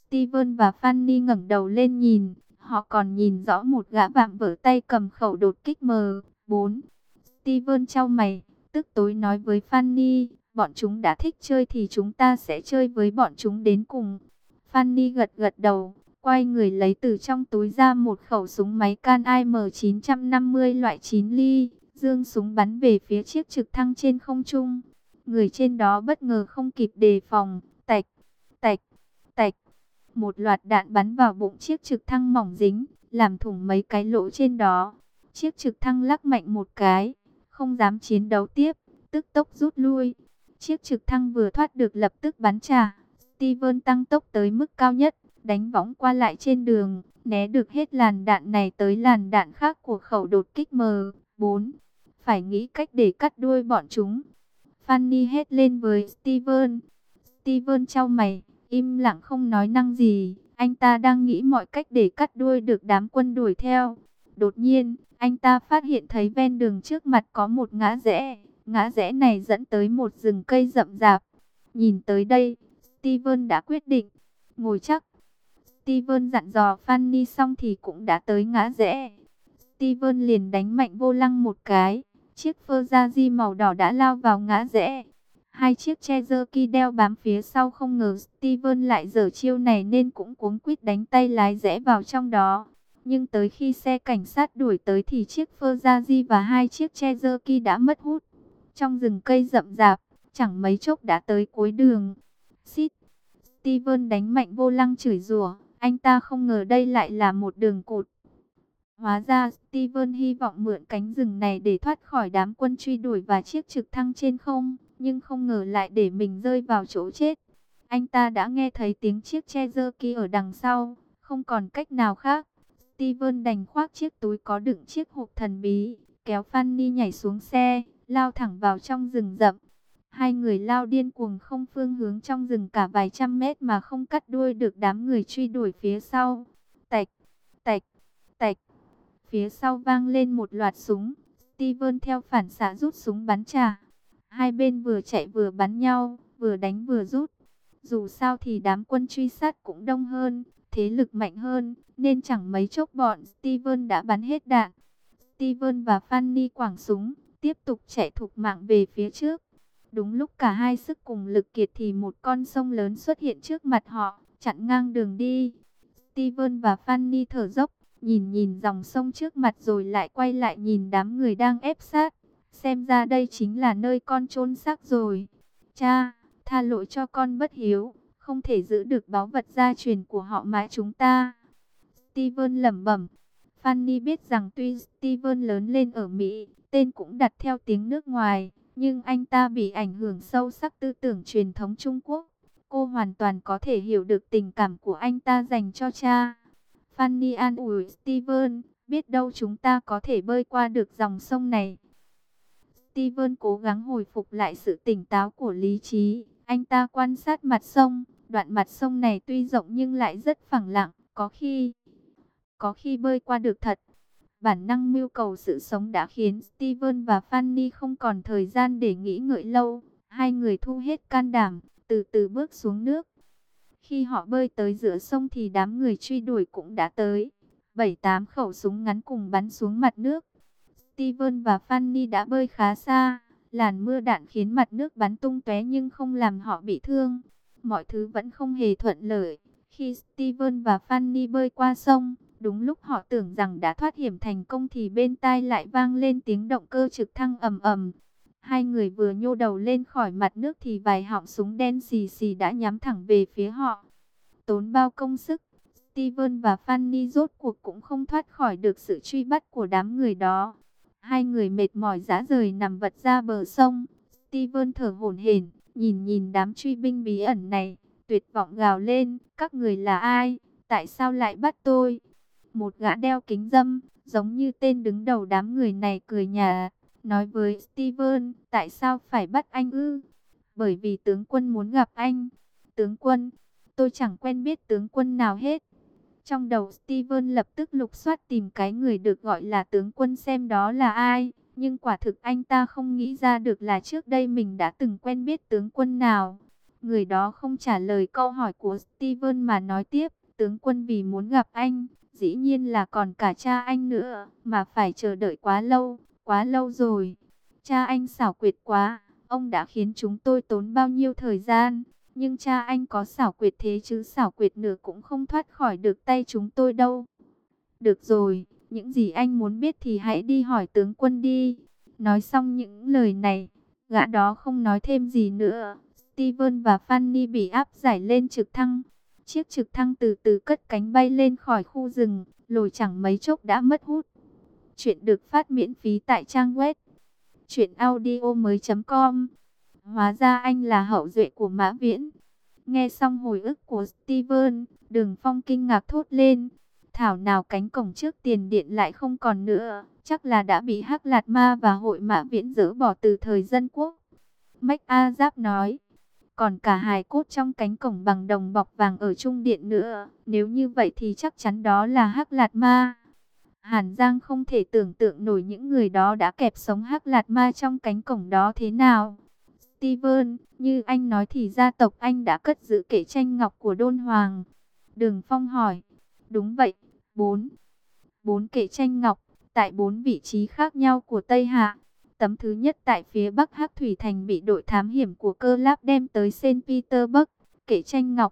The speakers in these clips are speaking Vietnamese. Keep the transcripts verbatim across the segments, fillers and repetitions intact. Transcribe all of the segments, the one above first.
Steven và Fanny ngẩng đầu lên nhìn, họ còn nhìn rõ một gã vạm vỡ tay cầm khẩu đột kích M bốn. Steven chau mày, tức tối nói với Fanny, bọn chúng đã thích chơi thì chúng ta sẽ chơi với bọn chúng đến cùng. Fanny gật gật đầu, quay người lấy từ trong túi ra một khẩu súng máy can I M chín năm mươi loại chín ly, giương súng bắn về phía chiếc trực thăng trên không trung. Người trên đó bất ngờ không kịp đề phòng, tạch, tạch, tạch. Một loạt đạn bắn vào bụng chiếc trực thăng mỏng dính, làm thủng mấy cái lỗ trên đó. Chiếc trực thăng lắc mạnh một cái, không dám chiến đấu tiếp, tức tốc rút lui. Chiếc trực thăng vừa thoát được lập tức bắn trả. Steven tăng tốc tới mức cao nhất, đánh võng qua lại trên đường, né được hết làn đạn này tới làn đạn khác của khẩu đột kích M bốn. Phải nghĩ cách để cắt đuôi bọn chúng. Fanny hét lên với Steven. Steven chau mày, im lặng không nói năng gì. Anh ta đang nghĩ mọi cách để cắt đuôi được đám quân đuổi theo. Đột nhiên, anh ta phát hiện thấy ven đường trước mặt có một ngã rẽ. Ngã rẽ này dẫn tới một rừng cây rậm rạp. Nhìn tới đây, Steven đã quyết định. Ngồi chắc. Steven dặn dò Fanny xong thì cũng đã tới ngã rẽ. Steven liền đánh mạnh vô lăng một cái. Chiếc Ferrari màu đỏ đã lao vào ngã rẽ. Hai chiếc Cherokee đeo bám phía sau không ngờ Steven lại dở chiêu này nên cũng cuống quýt đánh tay lái rẽ vào trong đó. Nhưng tới khi xe cảnh sát đuổi tới thì chiếc Ferrari và hai chiếc Cherokee đã mất hút. Trong rừng cây rậm rạp, chẳng mấy chốc đã tới cuối đường. Xít! Steven đánh mạnh vô lăng chửi rủa. Anh ta không ngờ đây lại là một đường cụt. Hóa ra Steven hy vọng mượn cánh rừng này để thoát khỏi đám quân truy đuổi và chiếc trực thăng trên không, nhưng không ngờ lại để mình rơi vào chỗ chết. Anh ta đã nghe thấy tiếng chiếc Cherokee ở đằng sau, không còn cách nào khác. Steven đành khoác chiếc túi có đựng chiếc hộp thần bí, kéo Fanny nhảy xuống xe, lao thẳng vào trong rừng rậm. Hai người lao điên cuồng không phương hướng trong rừng cả vài trăm mét mà không cắt đuôi được đám người truy đuổi phía sau. Tạch, tạch, tạch. Phía sau vang lên một loạt súng. Steven theo phản xạ rút súng bắn trả. Hai bên vừa chạy vừa bắn nhau, vừa đánh vừa rút. Dù sao thì đám quân truy sát cũng đông hơn, thế lực mạnh hơn, nên chẳng mấy chốc bọn Steven đã bắn hết đạn. Steven và Fanny quẳng súng, tiếp tục chạy thục mạng về phía trước. Đúng lúc cả hai sức cùng lực kiệt thì một con sông lớn xuất hiện trước mặt họ, chặn ngang đường đi. Steven và Fanny thở dốc, nhìn nhìn dòng sông trước mặt rồi lại quay lại nhìn đám người đang ép sát. Xem ra đây chính là nơi con chôn xác rồi. Cha, tha lỗi cho con bất hiếu, không thể giữ được báu vật gia truyền của họ mãi chúng ta. Steven lẩm bẩm. Fanny biết rằng tuy Steven lớn lên ở Mỹ, tên cũng đặt theo tiếng nước ngoài, nhưng anh ta bị ảnh hưởng sâu sắc tư tưởng truyền thống Trung Quốc. Cô hoàn toàn có thể hiểu được tình cảm của anh ta dành cho cha. Fanny an ủi Steven, biết đâu chúng ta có thể bơi qua được dòng sông này. Steven cố gắng hồi phục lại sự tỉnh táo của lý trí. Anh ta quan sát mặt sông, đoạn mặt sông này tuy rộng nhưng lại rất phẳng lặng, có khi, có khi bơi qua được thật. Bản năng mưu cầu sự sống đã khiến Steven và Fanny không còn thời gian để nghĩ ngợi lâu. Hai người thu hết can đảm, từ từ bước xuống nước. Khi họ bơi tới giữa sông thì đám người truy đuổi cũng đã tới. Bảy tám khẩu súng ngắn cùng bắn xuống mặt nước. Steven và Fanny đã bơi khá xa. Làn mưa đạn khiến mặt nước bắn tung tóe nhưng không làm họ bị thương. Mọi thứ vẫn không hề thuận lợi. Khi Steven và Fanny bơi qua sông, đúng lúc họ tưởng rằng đã thoát hiểm thành công thì bên tai lại vang lên tiếng động cơ trực thăng ầm ầm. Hai người vừa nhô đầu lên khỏi mặt nước thì vài họng súng đen xì xì đã nhắm thẳng về phía họ. Tốn bao công sức, Steven và Fanny rốt cuộc cũng không thoát khỏi được sự truy bắt của đám người đó. Hai người mệt mỏi rã rời nằm vật ra bờ sông. Steven thở hổn hển, nhìn nhìn đám truy binh bí ẩn này, tuyệt vọng gào lên, các người là ai? Tại sao lại bắt tôi? Một gã đeo kính râm, giống như tên đứng đầu đám người này cười nhạt, nói với Steven, tại sao phải bắt anh ư? Bởi vì tướng quân muốn gặp anh. Tướng quân? Tôi chẳng quen biết tướng quân nào hết. Trong đầu Steven lập tức lục soát tìm cái người được gọi là tướng quân xem đó là ai. Nhưng quả thực anh ta không nghĩ ra được là trước đây mình đã từng quen biết tướng quân nào. Người đó không trả lời câu hỏi của Steven mà nói tiếp, tướng quân vì muốn gặp anh, dĩ nhiên là còn cả cha anh nữa, mà phải chờ đợi quá lâu, quá lâu rồi. Cha anh xảo quyệt quá, ông đã khiến chúng tôi tốn bao nhiêu thời gian, nhưng cha anh có xảo quyệt thế chứ xảo quyệt nửa cũng không thoát khỏi được tay chúng tôi đâu. Được rồi, những gì anh muốn biết thì hãy đi hỏi tướng quân đi. Nói xong những lời này, gã đó không nói thêm gì nữa. Steven và Fanny bị áp giải lên trực thăng. Chiếc trực thăng từ từ cất cánh bay lên khỏi khu rừng, lồi chẳng mấy chốc đã mất hút. Chuyện được phát miễn phí tại trang web truyện audio mới chấm com. Hóa ra anh là hậu duệ của Mã Viễn. Nghe xong hồi ức của Steven, Đường Phong kinh ngạc thốt lên. Thảo nào cánh cổng trước tiền điện lại không còn nữa, chắc là đã bị Hắc Lạt Ma và hội Mã Viễn dỡ bỏ từ thời Dân Quốc. Mách A Giáp nói, còn cả hài cốt trong cánh cổng bằng đồng bọc vàng ở trung điện nữa, nếu như vậy thì chắc chắn đó là Hắc Lạt Ma. Hàn Giang không thể tưởng tượng nổi những người đó đã kẹp sống Hắc Lạt Ma trong cánh cổng đó thế nào. Steven, như anh nói thì gia tộc anh đã cất giữ kệ tranh ngọc của Đôn Hoàng. Đường Phong hỏi, đúng vậy. Bốn, bốn kệ tranh ngọc, tại bốn vị trí khác nhau của Tây Hạ. Tấm thứ nhất tại phía Bắc Hắc Thủy Thành bị đội thám hiểm của Cơ Láp đem tới Saint Petersburg, kệ tranh ngọc.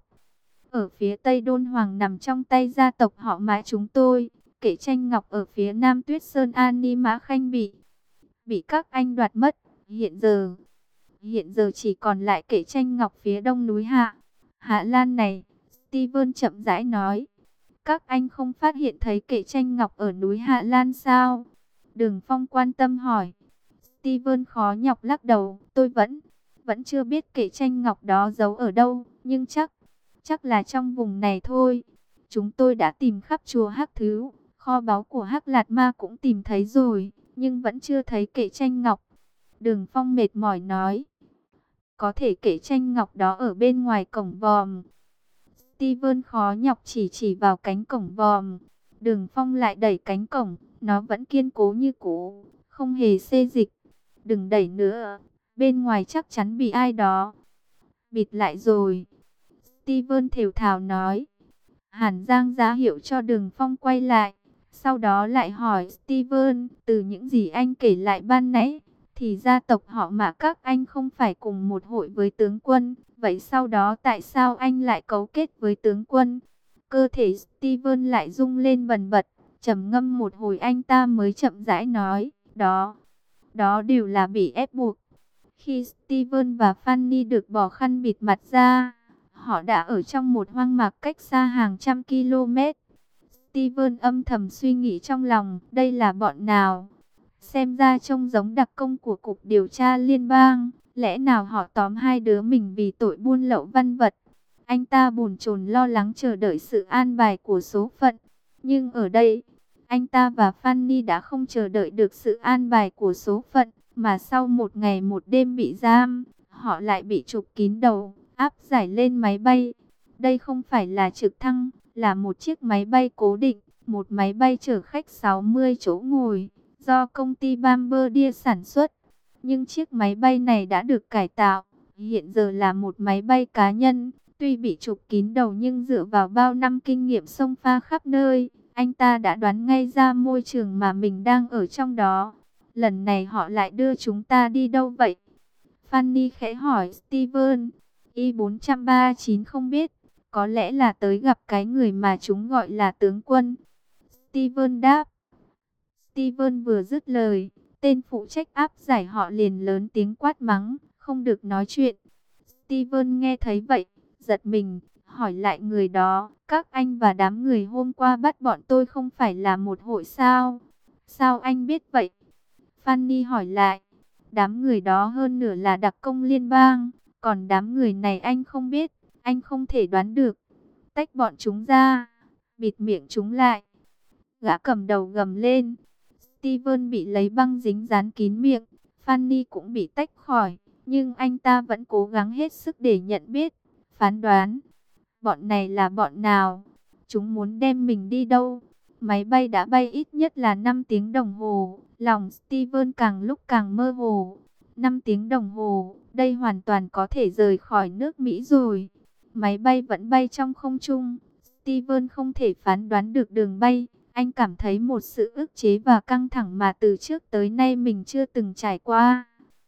Ở phía Tây Đôn Hoàng nằm trong tay gia tộc họ Mã chúng tôi, kệ tranh ngọc ở phía Nam Tuyết Sơn An Ni Mã Khanh bị, bị các anh đoạt mất. Hiện giờ, hiện giờ chỉ còn lại kệ tranh ngọc phía đông núi Hạ, Hạ Lan này, Steven chậm rãi nói. Các anh không phát hiện thấy kệ tranh ngọc ở núi Hạ Lan sao? Đường Phong quan tâm hỏi. Steven khó nhọc lắc đầu. Tôi vẫn, vẫn chưa biết kệ tranh ngọc đó giấu ở đâu. Nhưng chắc, chắc là trong vùng này thôi. Chúng tôi đã tìm khắp chùa Hắc Thứ. Kho báu của Hắc Lạt Ma cũng tìm thấy rồi. Nhưng vẫn chưa thấy kệ tranh ngọc. Đường Phong mệt mỏi nói. Có thể kệ tranh ngọc đó ở bên ngoài cổng vòm. Steven khó nhọc chỉ chỉ vào cánh cổng vòm. Đường Phong lại đẩy cánh cổng, nó vẫn kiên cố như cũ, không hề xê dịch. Đừng đẩy nữa, bên ngoài chắc chắn bị ai đó bịt lại rồi. Steven thều thào nói. Hàn Giang ra hiệu cho Đường Phong quay lại. Sau đó lại hỏi Steven, từ những gì anh kể lại ban nãy, thì gia tộc họ Mã các anh không phải cùng một hội với tướng quân. Vậy sau đó tại sao anh lại cấu kết với tướng quân? Cơ thể Steven lại rung lên bần bật, trầm ngâm một hồi anh ta mới chậm rãi nói, đó, đó đều là bị ép buộc. Khi Steven và Fanny được bỏ khăn bịt mặt ra, họ đã ở trong một hoang mạc cách xa hàng trăm km. Steven âm thầm suy nghĩ trong lòng, đây là bọn nào? Xem ra trông giống đặc công của Cục Điều tra Liên bang. Lẽ nào họ tóm hai đứa mình vì tội buôn lậu văn vật? Anh ta bồn chồn lo lắng chờ đợi sự an bài của số phận. Nhưng ở đây, anh ta và Fanny đã không chờ đợi được sự an bài của số phận. Mà sau một ngày một đêm bị giam, họ lại bị chụp kín đầu, áp giải lên máy bay. Đây không phải là trực thăng, là một chiếc máy bay cố định, một máy bay chở khách sáu mươi chỗ ngồi, do công ty Bombardier sản xuất. Nhưng chiếc máy bay này đã được cải tạo, hiện giờ là một máy bay cá nhân. Tuy bị chụp kín đầu nhưng dựa vào bao năm kinh nghiệm xông pha khắp nơi, anh ta đã đoán ngay ra môi trường mà mình đang ở trong đó. Lần này họ lại đưa chúng ta đi đâu vậy? Fanny khẽ hỏi Steven. Y bốn ba chín không biết, có lẽ là tới gặp cái người mà chúng gọi là tướng quân. Steven đáp. Steven vừa dứt lời, tên phụ trách áp giải họ liền lớn tiếng quát mắng, không được nói chuyện. Steven nghe thấy vậy, giật mình, hỏi lại người đó, các anh và đám người hôm qua bắt bọn tôi không phải là một hội sao? Sao anh biết vậy? Fanny hỏi lại, đám người đó hơn nửa là đặc công liên bang, còn đám người này anh không biết, anh không thể đoán được. Tách bọn chúng ra, bịt miệng chúng lại. Gã cầm đầu gầm lên. Steven bị lấy băng dính dán kín miệng, Fanny cũng bị tách khỏi, nhưng anh ta vẫn cố gắng hết sức để nhận biết, phán đoán. Bọn này là bọn nào? Chúng muốn đem mình đi đâu? Máy bay đã bay ít nhất là năm tiếng đồng hồ, lòng Steven càng lúc càng mơ hồ. năm tiếng đồng hồ, đây hoàn toàn có thể rời khỏi nước Mỹ rồi. Máy bay vẫn bay trong không trung. Steven không thể phán đoán được đường bay. Anh cảm thấy một sự ức chế và căng thẳng mà từ trước tới nay mình chưa từng trải qua.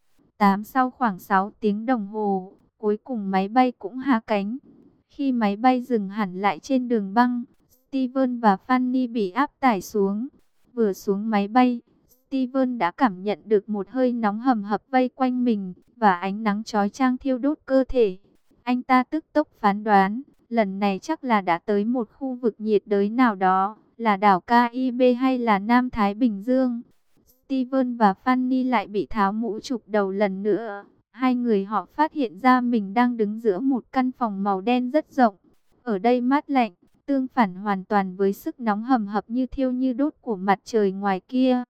Tám sau khoảng sáu tiếng đồng hồ, cuối cùng máy bay cũng hạ cánh. Khi máy bay dừng hẳn lại trên đường băng, Steven và Fanny bị áp tải xuống. Vừa xuống máy bay, Steven đã cảm nhận được một hơi nóng hầm hập vây quanh mình và ánh nắng chói chang thiêu đốt cơ thể. Anh ta tức tốc phán đoán, lần này chắc là đã tới một khu vực nhiệt đới nào đó, là đảo Caribe hay là Nam Thái Bình Dương. Steven và Fanny lại bị tháo mũ chụp đầu lần nữa. Hai người họ phát hiện ra mình đang đứng giữa một căn phòng màu đen rất rộng. Ở đây mát lạnh, tương phản hoàn toàn với sức nóng hầm hập như thiêu như đốt của mặt trời ngoài kia.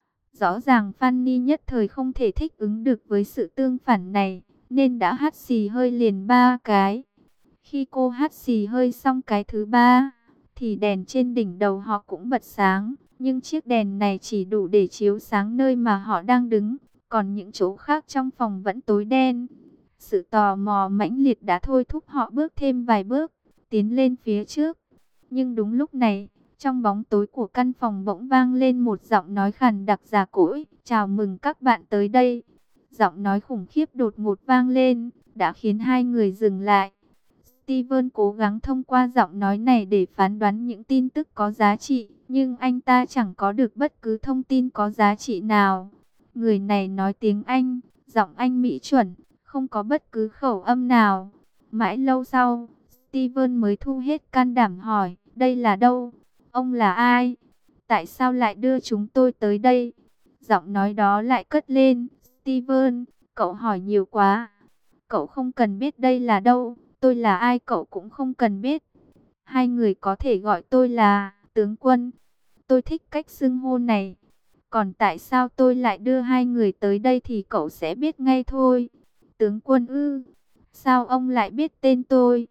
Rõ ràng Fanny nhất thời không thể thích ứng được với sự tương phản này, nên đã hắt xì hơi liền ba cái. Khi cô hắt xì hơi xong cái thứ ba, thì đèn trên đỉnh đầu họ cũng bật sáng. Nhưng chiếc đèn này chỉ đủ để chiếu sáng nơi mà họ đang đứng, còn những chỗ khác trong phòng vẫn tối đen. Sự tò mò mãnh liệt đã thôi thúc họ bước thêm vài bước, tiến lên phía trước. Nhưng đúng lúc này, trong bóng tối của căn phòng bỗng vang lên một giọng nói khàn đặc già cỗi. Chào mừng các bạn tới đây. Giọng nói khủng khiếp đột ngột vang lên, đã khiến hai người dừng lại. Steven cố gắng thông qua giọng nói này để phán đoán những tin tức có giá trị, nhưng anh ta chẳng có được bất cứ thông tin có giá trị nào. Người này nói tiếng Anh, giọng Anh Mỹ chuẩn, không có bất cứ khẩu âm nào. Mãi lâu sau, Steven mới thu hết can đảm hỏi, đây là đâu? Ông là ai? Tại sao lại đưa chúng tôi tới đây? Giọng nói đó lại cất lên, Steven, cậu hỏi nhiều quá. Cậu không cần biết đây là đâu, tôi là ai cậu cũng không cần biết. Hai người có thể gọi tôi là tướng quân. Tôi thích cách xưng hô này. Còn tại sao tôi lại đưa hai người tới đây thì cậu sẽ biết ngay thôi. Tướng quân ư? Sao ông lại biết tên tôi?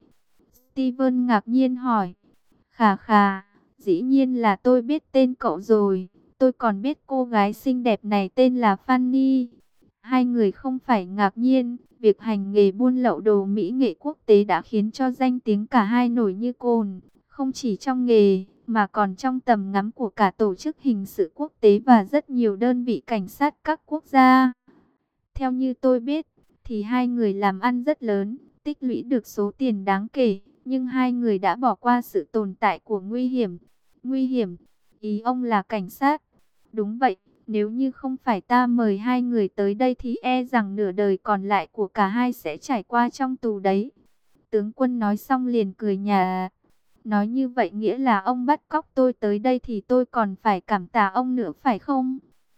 Steven ngạc nhiên hỏi. Khà khà, dĩ nhiên là tôi biết tên cậu rồi. Tôi còn biết cô gái xinh đẹp này tên là Fanny. Hai người không phải ngạc nhiên. Việc hành nghề buôn lậu đồ mỹ nghệ quốc tế đã khiến cho danh tiếng cả hai nổi như cồn. Không chỉ trong nghề, mà còn trong tầm ngắm của cả tổ chức hình sự quốc tế và rất nhiều đơn vị cảnh sát các quốc gia. Theo như tôi biết, thì hai người làm ăn rất lớn, tích lũy được số tiền đáng kể. Nhưng hai người đã bỏ qua sự tồn tại của nguy hiểm. Nguy hiểm? Ý ông là cảnh sát? Đúng vậy. Nếu như không phải ta mời hai người tới đây thì e rằng nửa đời còn lại của cả hai sẽ trải qua trong tù đấy. Tướng quân nói xong liền cười nhạt. Nói như vậy nghĩa là ông bắt cóc tôi tới đây thì tôi còn phải cảm tạ ông nữa phải không?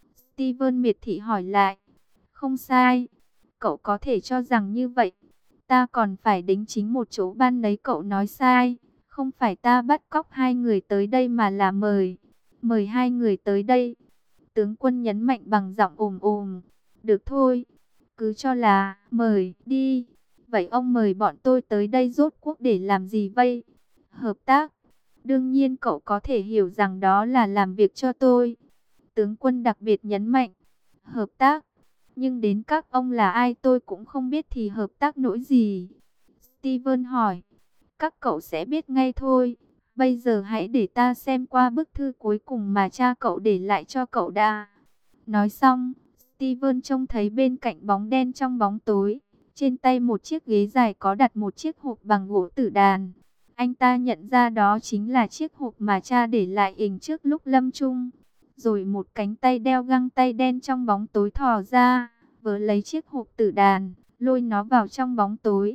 Steven miệt thị hỏi lại. Không sai. Cậu có thể cho rằng như vậy. Ta còn phải đính chính một chỗ ban nấy cậu nói sai. Không phải ta bắt cóc hai người tới đây mà là mời. Mời hai người tới đây. Tướng quân nhấn mạnh bằng giọng ồm ồm. Được thôi, cứ cho là mời đi. Vậy ông mời bọn tôi tới đây rốt cuộc để làm gì vậy? Hợp tác. Đương nhiên cậu có thể hiểu rằng đó là làm việc cho tôi. Tướng quân đặc biệt nhấn mạnh. Hợp tác. Nhưng đến các ông là ai tôi cũng không biết thì hợp tác nỗi gì. Steven hỏi. Các cậu sẽ biết ngay thôi. Bây giờ hãy để ta xem qua bức thư cuối cùng mà cha cậu để lại cho cậu đã. Nói xong, Steven trông thấy bên cạnh bóng đen trong bóng tối. Trên tay một chiếc ghế dài có đặt một chiếc hộp bằng gỗ tử đàn. Anh ta nhận ra đó chính là chiếc hộp mà cha để lại ình trước lúc lâm chung. Rồi một cánh tay đeo găng tay đen trong bóng tối thò ra, vớ lấy chiếc hộp tử đàn, lôi nó vào trong bóng tối.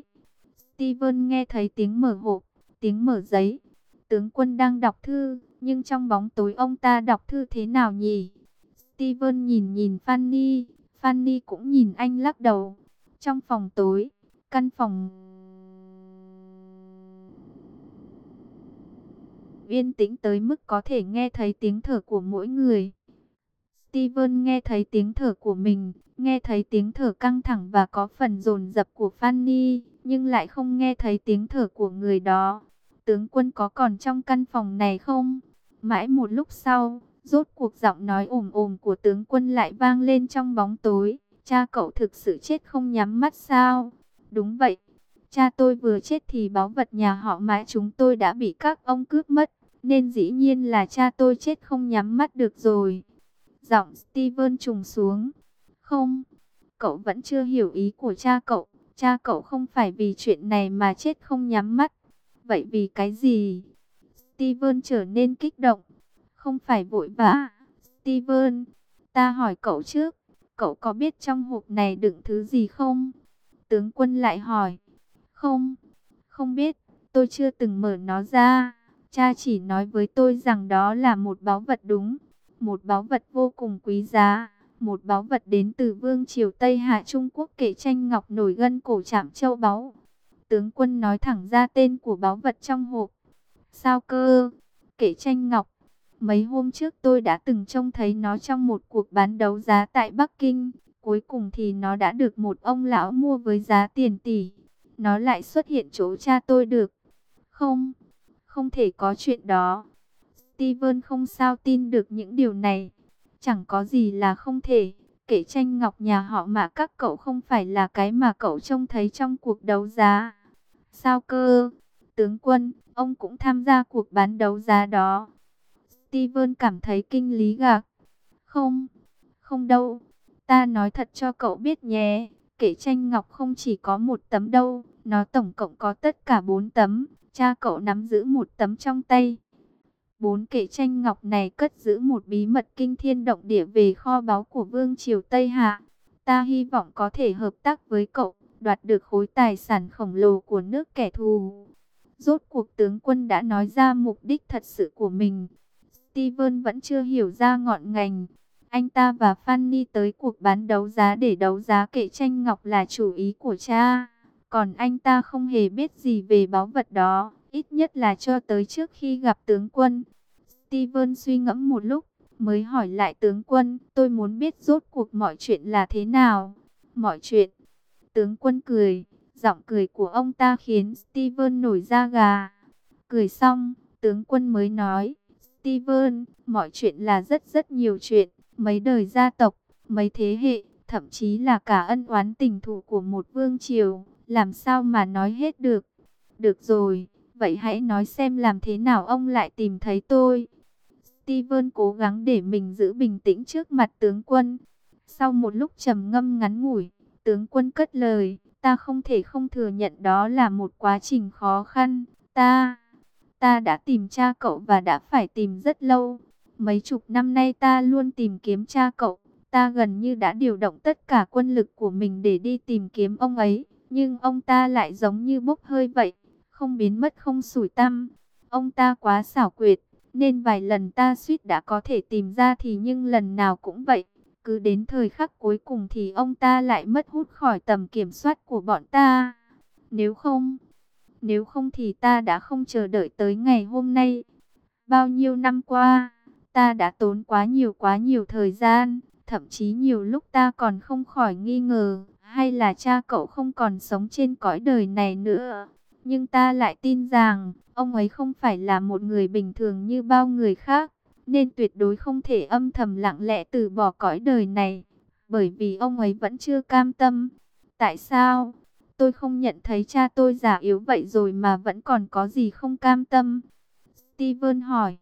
Steven nghe thấy tiếng mở hộp, tiếng mở giấy. Tướng quân đang đọc thư, nhưng trong bóng tối ông ta đọc thư thế nào nhỉ? Steven nhìn nhìn Fanny, Fanny cũng nhìn anh lắc đầu. Trong phòng tối, căn phòng yên tĩnh tới mức có thể nghe thấy tiếng thở của mỗi người. Steven nghe thấy tiếng thở của mình, nghe thấy tiếng thở căng thẳng và có phần dồn dập của Fanny, nhưng lại không nghe thấy tiếng thở của người đó. Tướng quân có còn trong căn phòng này không? Mãi một lúc sau, rốt cuộc giọng nói ồm ồm của tướng quân lại vang lên trong bóng tối. Cha cậu thực sự chết không nhắm mắt sao? Đúng vậy. Cha tôi vừa chết thì báu vật nhà họ Mã chúng tôi đã bị các ông cướp mất. Nên dĩ nhiên là cha tôi chết không nhắm mắt được rồi. Giọng Steven trùng xuống. Không, cậu vẫn chưa hiểu ý của cha cậu. Cha cậu không phải vì chuyện này mà chết không nhắm mắt. Vậy vì cái gì? Steven trở nên kích động. Không phải vội vã. Steven, ta hỏi cậu trước. Cậu có biết trong hộp này đựng thứ gì không? Tướng quân lại hỏi. Không, không biết. Tôi chưa từng mở nó ra. Cha chỉ nói với tôi rằng đó là một báu vật đúng. Một báu vật vô cùng quý giá. Một báu vật đến từ vương triều Tây Hạ Trung Quốc, kệ tranh ngọc nổi gân cổ chạm châu báu. Tướng quân nói thẳng ra tên của báu vật trong hộp. Sao cơ? Kệ tranh ngọc. Mấy hôm trước tôi đã từng trông thấy nó trong một cuộc bán đấu giá tại Bắc Kinh. Cuối cùng thì nó đã được một ông lão mua với giá tiền tỷ. Nó lại xuất hiện chỗ cha tôi được. Không, không thể có chuyện đó. Steven không sao tin được những điều này. Chẳng có gì là không thể. Kệ tranh ngọc nhà họ mà các cậu không phải là cái mà cậu trông thấy trong cuộc đấu giá. Sao cơ? Tướng quân, ông cũng tham gia cuộc bán đấu giá đó. Steven cảm thấy kinh lý gạc. Không, không đâu. Ta nói thật cho cậu biết nhé. Kệ tranh ngọc không chỉ có một tấm đâu. Nó tổng cộng có tất cả bốn tấm. Cha cậu nắm giữ một tấm trong tay. Bốn kệ tranh ngọc này cất giữ một bí mật kinh thiên động địa về kho báu của vương triều Tây Hạ. Ta hy vọng có thể hợp tác với cậu, đoạt được khối tài sản khổng lồ của nước kẻ thù. Rốt cuộc tướng quân đã nói ra mục đích thật sự của mình. Steven vẫn chưa hiểu ra ngọn ngành. Anh ta và Fanny tới cuộc bán đấu giá để đấu giá kệ tranh ngọc là chủ ý của cha. Còn anh ta không hề biết gì về báu vật đó, ít nhất là cho tới trước khi gặp tướng quân. Steven suy ngẫm một lúc, mới hỏi lại tướng quân, tôi muốn biết rốt cuộc mọi chuyện là thế nào. Mọi chuyện. Tướng quân cười, giọng cười của ông ta khiến Steven nổi da gà. Cười xong, tướng quân mới nói, Steven, mọi chuyện là rất rất nhiều chuyện, mấy đời gia tộc, mấy thế hệ, thậm chí là cả ân oán tình thù của một vương triều, làm sao mà nói hết được. Được rồi, vậy hãy nói xem làm thế nào ông lại tìm thấy tôi. Steven cố gắng để mình giữ bình tĩnh trước mặt tướng quân. Sau một lúc trầm ngâm ngắn ngủi, tướng quân cất lời, ta không thể không thừa nhận đó là một quá trình khó khăn. Ta, ta đã tìm cha cậu và đã phải tìm rất lâu. Mấy chục năm nay ta luôn tìm kiếm cha cậu. Ta gần như đã điều động tất cả quân lực của mình để đi tìm kiếm ông ấy. Nhưng ông ta lại giống như bốc hơi vậy, không biến mất không sủi tăm. Ông ta quá xảo quyệt, nên vài lần ta suýt đã có thể tìm ra thì nhưng lần nào cũng vậy. Cứ đến thời khắc cuối cùng thì ông ta lại mất hút khỏi tầm kiểm soát của bọn ta. Nếu không, nếu không thì ta đã không chờ đợi tới ngày hôm nay. Bao nhiêu năm qua, ta đã tốn quá nhiều quá nhiều thời gian, thậm chí nhiều lúc ta còn không khỏi nghi ngờ, hay là cha cậu không còn sống trên cõi đời này nữa. Nhưng ta lại tin rằng, ông ấy không phải là một người bình thường như bao người khác, nên tuyệt đối không thể âm thầm lặng lẽ từ bỏ cõi đời này, bởi vì ông ấy vẫn chưa cam tâm. Tại sao? Tôi không nhận thấy cha tôi già yếu vậy rồi mà vẫn còn có gì không cam tâm? Steven hỏi.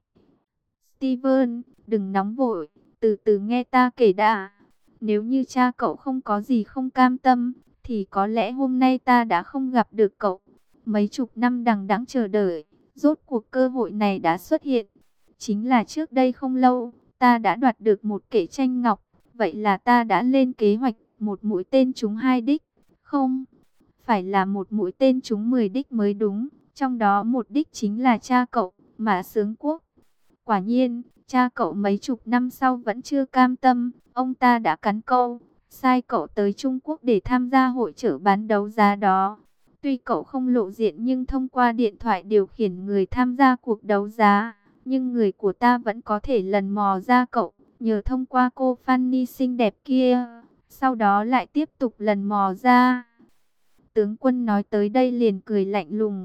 Steven, đừng nóng vội, từ từ nghe ta kể đã. Nếu như cha cậu không có gì không cam tâm, thì có lẽ hôm nay ta đã không gặp được cậu. Mấy chục năm đằng đẵng chờ đợi, rốt cuộc cơ hội này đã xuất hiện. Chính là trước đây không lâu, ta đã đoạt được một kệ tranh ngọc. Vậy là ta đã lên kế hoạch một mũi tên trúng hai đích. Không, phải là một mũi tên trúng mười đích mới đúng. Trong đó một đích chính là cha cậu, Mã Sướng Quốc. Quả nhiên, cha cậu mấy chục năm sau vẫn chưa cam tâm. Ông ta đã cắn câu, sai cậu tới Trung Quốc để tham gia hội chợ bán đấu giá đó. Tuy cậu không lộ diện nhưng thông qua điện thoại điều khiển người tham gia cuộc đấu giá. Nhưng người của ta vẫn có thể lần mò ra cậu, nhờ thông qua cô Fanny xinh đẹp kia. Sau đó lại tiếp tục lần mò ra. Tướng quân nói tới đây liền cười lạnh lùng.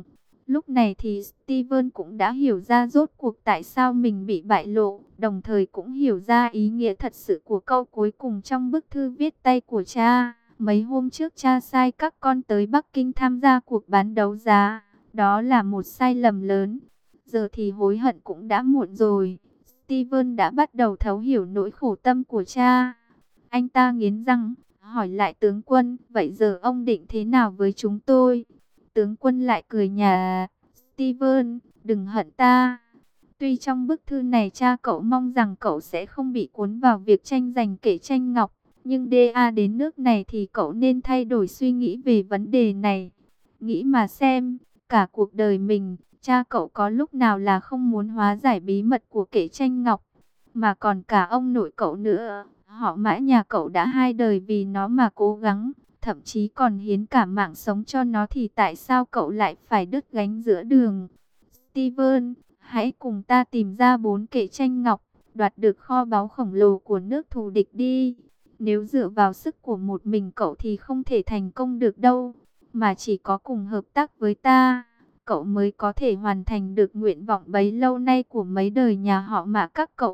Lúc này thì Steven cũng đã hiểu ra rốt cuộc tại sao mình bị bại lộ, đồng thời cũng hiểu ra ý nghĩa thật sự của câu cuối cùng trong bức thư viết tay của cha. Mấy hôm trước cha sai các con tới Bắc Kinh tham gia cuộc bán đấu giá, đó là một sai lầm lớn. Giờ thì hối hận cũng đã muộn rồi. Steven đã bắt đầu thấu hiểu nỗi khổ tâm của cha. Anh ta nghiến răng, hỏi lại tướng quân, vậy giờ ông định thế nào với chúng tôi? Tướng quân lại cười nhả, Steven, đừng hận ta. Tuy trong bức thư này cha cậu mong rằng cậu sẽ không bị cuốn vào việc tranh giành kệ tranh ngọc, nhưng đê a đến nước này thì cậu nên thay đổi suy nghĩ về vấn đề này. Nghĩ mà xem, cả cuộc đời mình, cha cậu có lúc nào là không muốn hóa giải bí mật của kệ tranh ngọc, mà còn cả ông nội cậu nữa. Họ Mã nhà cậu đã hai đời vì nó mà cố gắng, thậm chí còn hiến cả mạng sống cho nó, thì tại sao cậu lại phải đứt gánh giữa đường? Steven, hãy cùng ta tìm ra bốn kệ tranh ngọc, đoạt được kho báu khổng lồ của nước thù địch đi. Nếu dựa vào sức của một mình cậu thì không thể thành công được đâu, mà chỉ có cùng hợp tác với ta, cậu mới có thể hoàn thành được nguyện vọng bấy lâu nay của mấy đời nhà họ Mã các cậu.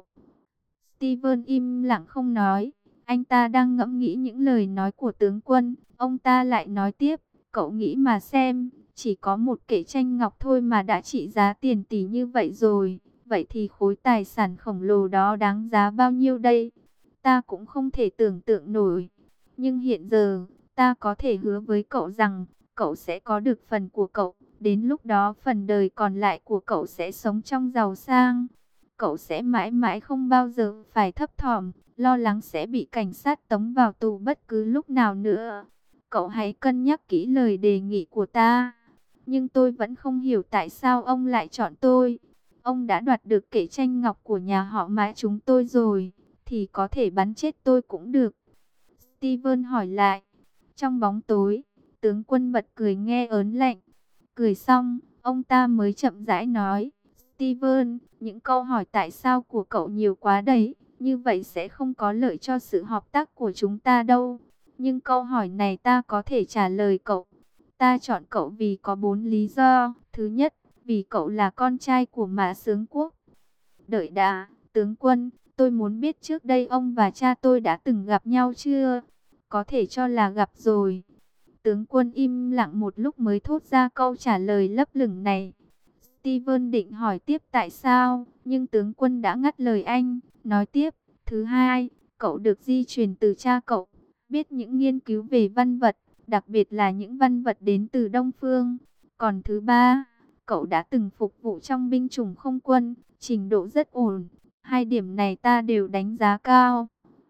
Steven im lặng không nói, anh ta đang ngẫm nghĩ những lời nói của tướng quân. Ông ta lại nói tiếp, cậu nghĩ mà xem, chỉ có một kệ tranh ngọc thôi mà đã trị giá tiền tỷ như vậy rồi, vậy thì khối tài sản khổng lồ đó đáng giá bao nhiêu đây? Ta cũng không thể tưởng tượng nổi, nhưng hiện giờ, ta có thể hứa với cậu rằng, cậu sẽ có được phần của cậu, đến lúc đó phần đời còn lại của cậu sẽ sống trong giàu sang. Cậu sẽ mãi mãi không bao giờ phải thấp thỏm, lo lắng sẽ bị cảnh sát tống vào tù bất cứ lúc nào nữa. Cậu hãy cân nhắc kỹ lời đề nghị của ta. Nhưng tôi vẫn không hiểu tại sao ông lại chọn tôi. Ông đã đoạt được kệ tranh ngọc của nhà họ Mã chúng tôi rồi, thì có thể bắn chết tôi cũng được. Steven hỏi lại. Trong bóng tối, tướng quân bật cười nghe ớn lạnh. Cười xong, ông ta mới chậm rãi nói. Steven, những câu hỏi tại sao của cậu nhiều quá đấy, như vậy sẽ không có lợi cho sự hợp tác của chúng ta đâu. Nhưng câu hỏi này ta có thể trả lời cậu. Ta chọn cậu vì có bốn lý do. Thứ nhất, vì cậu là con trai của Mã Xướng Quốc. Đợi đã, tướng quân, tôi muốn biết trước đây ông và cha tôi đã từng gặp nhau chưa? Có thể cho là gặp rồi. Tướng quân im lặng một lúc mới thốt ra câu trả lời lấp lửng này. Steven định hỏi tiếp tại sao, nhưng tướng quân đã ngắt lời anh, nói tiếp. Thứ hai, cậu được di truyền từ cha cậu, biết những nghiên cứu về văn vật, đặc biệt là những văn vật đến từ Đông Phương. Còn thứ ba, cậu đã từng phục vụ trong binh chủng không quân, trình độ rất ổn. Hai điểm này ta đều đánh giá cao.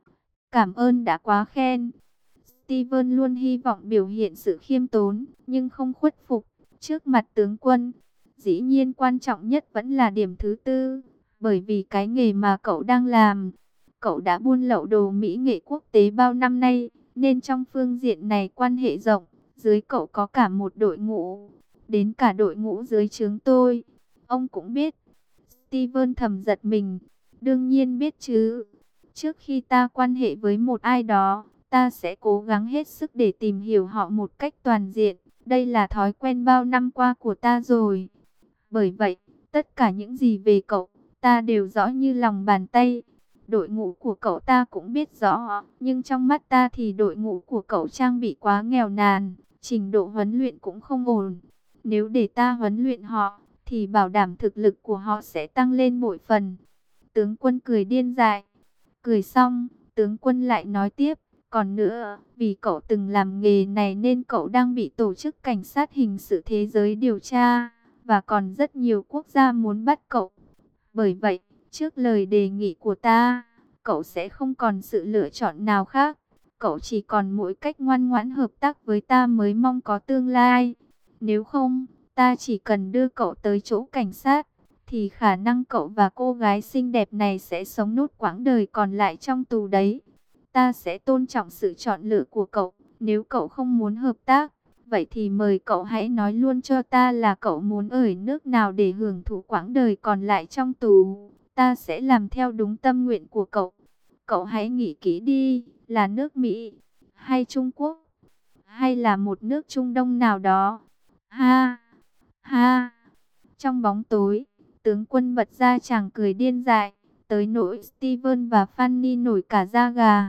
Cảm ơn đã quá khen. Steven luôn hy vọng biểu hiện sự khiêm tốn, nhưng không khuất phục trước mặt tướng quân. Dĩ nhiên quan trọng nhất vẫn là điểm thứ tư, bởi vì cái nghề mà cậu đang làm, cậu đã buôn lậu đồ mỹ nghệ quốc tế bao năm nay, nên trong phương diện này quan hệ rộng, dưới cậu có cả một đội ngũ, đến cả đội ngũ dưới trướng tôi. Ông cũng biết. Steven thầm giật mình, đương nhiên biết chứ. Trước khi ta quan hệ với một ai đó, ta sẽ cố gắng hết sức để tìm hiểu họ một cách toàn diện. Đây là thói quen bao năm qua của ta rồi. Bởi vậy, tất cả những gì về cậu, ta đều rõ như lòng bàn tay. Đội ngũ của cậu ta cũng biết rõ, nhưng trong mắt ta thì đội ngũ của cậu trang bị quá nghèo nàn, trình độ huấn luyện cũng không ổn. Nếu để ta huấn luyện họ, thì bảo đảm thực lực của họ sẽ tăng lên bội phần. Tướng quân cười điên dại. Cười xong, tướng quân lại nói tiếp. Còn nữa, vì cậu từng làm nghề này nên cậu đang bị tổ chức cảnh sát hình sự thế giới điều tra, và còn rất nhiều quốc gia muốn bắt cậu. Bởi vậy, trước lời đề nghị của ta, cậu sẽ không còn sự lựa chọn nào khác. Cậu chỉ còn mỗi cách ngoan ngoãn hợp tác với ta mới mong có tương lai. Nếu không, ta chỉ cần đưa cậu tới chỗ cảnh sát, thì khả năng cậu và cô gái xinh đẹp này sẽ sống nốt quãng đời còn lại trong tù đấy. Ta sẽ tôn trọng sự chọn lựa của cậu. Nếu cậu không muốn hợp tác, vậy thì mời cậu hãy nói luôn cho ta là cậu muốn ở nước nào để hưởng thụ quãng đời còn lại trong tù. Ta sẽ làm theo đúng tâm nguyện của cậu. Cậu hãy nghĩ kỹ đi, là nước Mỹ, hay Trung Quốc, hay là một nước Trung Đông nào đó. Ha, ha. Trong bóng tối, tướng quân bật ra chàng cười điên dại, tới nỗi Steven và Fanny nổi cả da gà.